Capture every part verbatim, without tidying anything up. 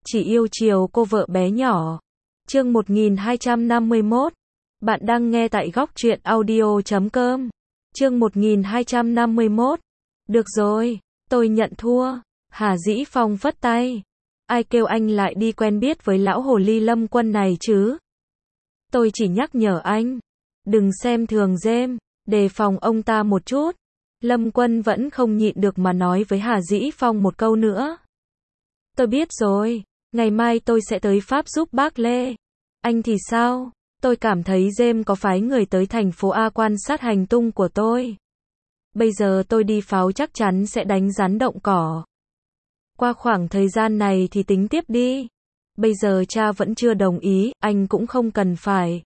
chỉ yêu chiều cô vợ bé nhỏ. Chương một nghìn hai trăm năm mươi mốt. Bạn đang nghe tại góc truyện audio chấm com. Chương một nghìn hai trăm năm mươi mốt. Được rồi, tôi nhận thua. Hà Dĩ Phong phất tay. Ai kêu anh lại đi quen biết với lão hồ ly Lâm Quân này chứ? Tôi chỉ nhắc nhở anh. Đừng xem thường Dêm, đề phòng ông ta một chút. Lâm Quân vẫn không nhịn được mà nói với Hà Dĩ Phong một câu nữa. Tôi biết rồi, ngày mai tôi sẽ tới Pháp giúp bác Lê. Anh thì sao? Tôi cảm thấy Dêm có phái người tới thành phố A quan sát hành tung của tôi. Bây giờ tôi đi pháo chắc chắn sẽ đánh rắn động cỏ. Qua khoảng thời gian này thì tính tiếp đi. Bây giờ cha vẫn chưa đồng ý, anh cũng không cần phải.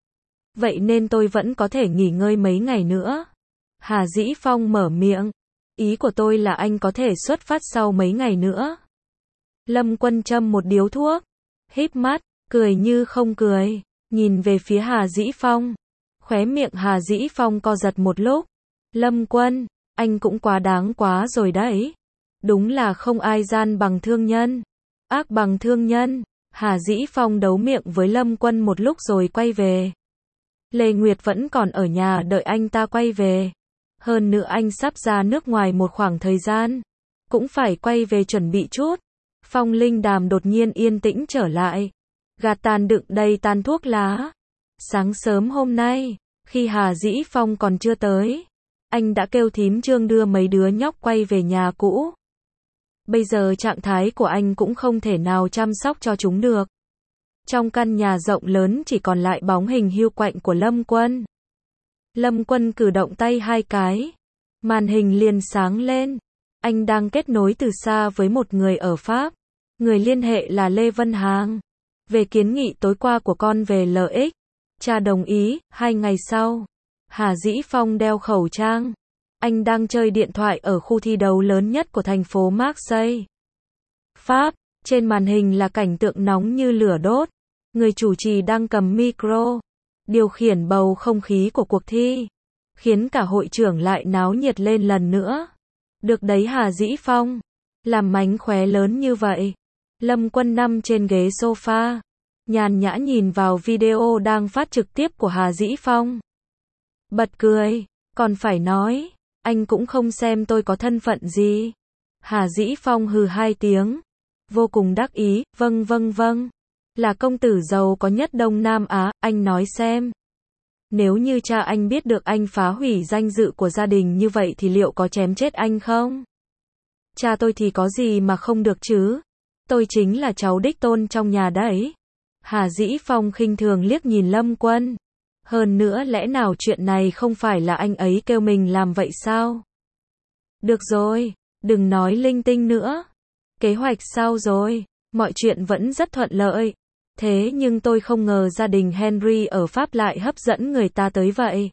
Vậy nên tôi vẫn có thể nghỉ ngơi mấy ngày nữa. Hà Dĩ Phong mở miệng. Ý của tôi là anh có thể xuất phát sau mấy ngày nữa. Lâm Quân châm một điếu thuốc. Híp mắt, cười như không cười. Nhìn về phía Hà Dĩ Phong. Khóe miệng Hà Dĩ Phong co giật một lúc. Lâm Quân, anh cũng quá đáng quá rồi đấy. Đúng là không ai gian bằng thương nhân. Ác bằng thương nhân. Hà Dĩ Phong đấu miệng với Lâm Quân một lúc rồi quay về. Lê Nguyệt vẫn còn ở nhà đợi anh ta quay về. Hơn nữa anh sắp ra nước ngoài một khoảng thời gian. Cũng phải quay về chuẩn bị chút. Phong Linh Đàm đột nhiên yên tĩnh trở lại. Gạt tàn đựng đầy tàn thuốc lá. Sáng sớm hôm nay, khi Hà Dĩ Phong còn chưa tới, anh đã kêu thím Trương đưa mấy đứa nhóc quay về nhà cũ. Bây giờ trạng thái của anh cũng không thể nào chăm sóc cho chúng được. Trong căn nhà rộng lớn chỉ còn lại bóng hình hiu quạnh của Lâm Quân. Lâm Quân cử động tay hai cái. Màn hình liền sáng lên. Anh đang kết nối từ xa với một người ở Pháp. Người liên hệ là Lê Vân Hàng. Về kiến nghị tối qua của con về lợi ích. Cha đồng ý, hai ngày sau. Hà Dĩ Phong đeo khẩu trang. Anh đang chơi điện thoại ở khu thi đấu lớn nhất của thành phố Marseille, Pháp. Trên màn hình là cảnh tượng nóng như lửa đốt. Người chủ trì đang cầm micro, điều khiển bầu không khí của cuộc thi, khiến cả hội trường lại náo nhiệt lên lần nữa. Được đấy Hà Dĩ Phong, làm mánh khóe lớn như vậy. Lâm Quân nằm trên ghế sofa, nhàn nhã nhìn vào video đang phát trực tiếp của Hà Dĩ Phong. Bật cười, còn phải nói, anh cũng không xem tôi có thân phận gì. Hà Dĩ Phong hừ hai tiếng, vô cùng đắc ý, vâng vâng vâng. Là công tử giàu có nhất Đông Nam Á, anh nói xem. Nếu như cha anh biết được anh phá hủy danh dự của gia đình như vậy thì liệu có chém chết anh không? Cha tôi thì có gì mà không được chứ? Tôi chính là cháu đích tôn trong nhà đấy. Hà Dĩ Phong khinh thường liếc nhìn Lâm Quân. Hơn nữa lẽ nào chuyện này không phải là anh ấy kêu mình làm vậy sao? Được rồi, đừng nói linh tinh nữa. Kế hoạch sao rồi? Mọi chuyện vẫn rất thuận lợi. Thế nhưng tôi không ngờ gia đình Henry ở Pháp lại hấp dẫn người ta tới vậy.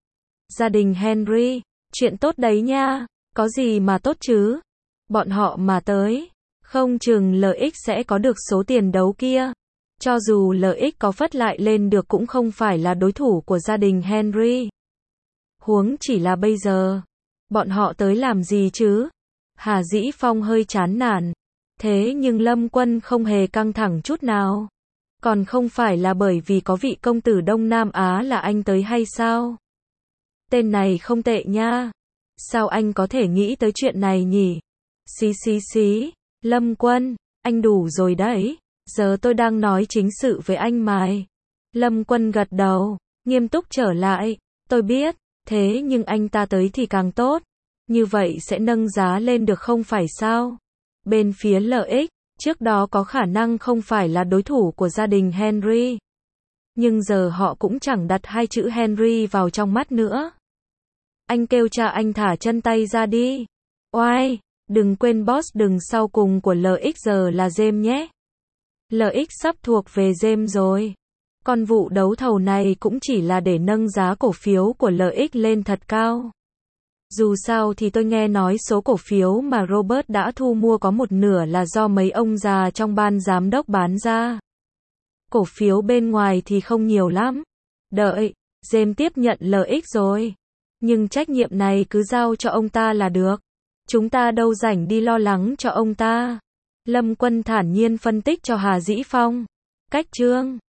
Gia đình Henry, chuyện tốt đấy nha. Có gì mà tốt chứ? Bọn họ mà tới, không chừng lợi ích sẽ có được số tiền đấu kia. Cho dù lợi ích có phất lại lên được cũng không phải là đối thủ của gia đình Henry. Huống chỉ là bây giờ. Bọn họ tới làm gì chứ? Hà Dĩ Phong hơi chán nản. Thế nhưng Lâm Quân không hề căng thẳng chút nào. Còn không phải là bởi vì có vị công tử Đông Nam Á là anh tới hay sao? Tên này không tệ nha. Sao anh có thể nghĩ tới chuyện này nhỉ? Xí xí xí. Lâm Quân, anh đủ rồi đấy. Giờ tôi đang nói chính sự với anh mày. Lâm Quân gật đầu, nghiêm túc trở lại. Tôi biết, thế nhưng anh ta tới thì càng tốt. Như vậy sẽ nâng giá lên được không phải sao? Bên phía lợi ích, trước đó có khả năng không phải là đối thủ của gia đình Henry. Nhưng giờ họ cũng chẳng đặt hai chữ Henry vào trong mắt nữa. Anh kêu cha anh thả chân tay ra đi. Oai, đừng quên boss đừng sau cùng của lợi ích giờ là Dêm nhé. Lợi ích sắp thuộc về Dêm rồi. Còn vụ đấu thầu này cũng chỉ là để nâng giá cổ phiếu của lợi ích lên thật cao. Dù sao thì tôi nghe nói số cổ phiếu mà Robert đã thu mua có một nửa là do mấy ông già trong ban giám đốc bán ra. Cổ phiếu bên ngoài thì không nhiều lắm. Đợi, Dêm tiếp nhận lợi ích rồi. Nhưng trách nhiệm này cứ giao cho ông ta là được. Chúng ta đâu rảnh đi lo lắng cho ông ta. Lâm Quân thản nhiên phân tích cho Hà Dĩ Phong. Cách chương